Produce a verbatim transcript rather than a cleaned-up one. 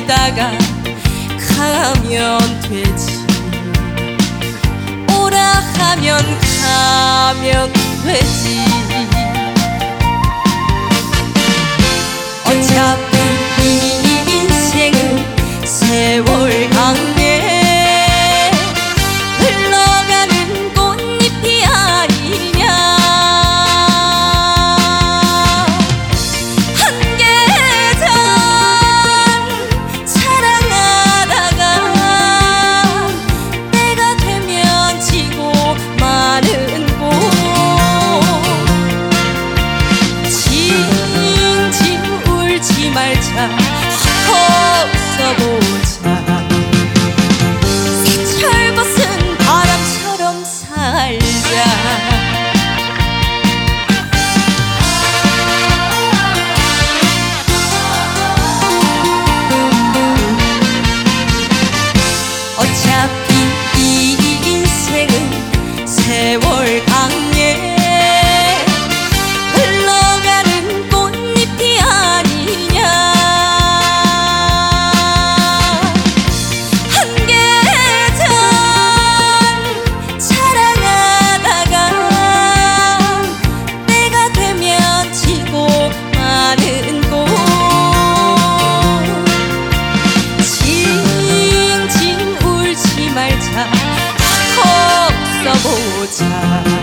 기다리다가 가면 되지. 오라 하면 가면 되지. 어차피 이 인생은 세월 강에 흘러가는 꽃잎이 아니냐. 한계전 자랑하다가 때가 되면 지고 마는 곳. 징징 울지 말자, 헉헉 써보자. 철벗은 바람처럼 살자. 어차피 이 인생은 세월 강에 흘러가는 꽃잎이 아니냐. 한계전 자랑하다가 때가 되면 지고 마는 곳. 징징 울지 말자, 헉헉 써보자.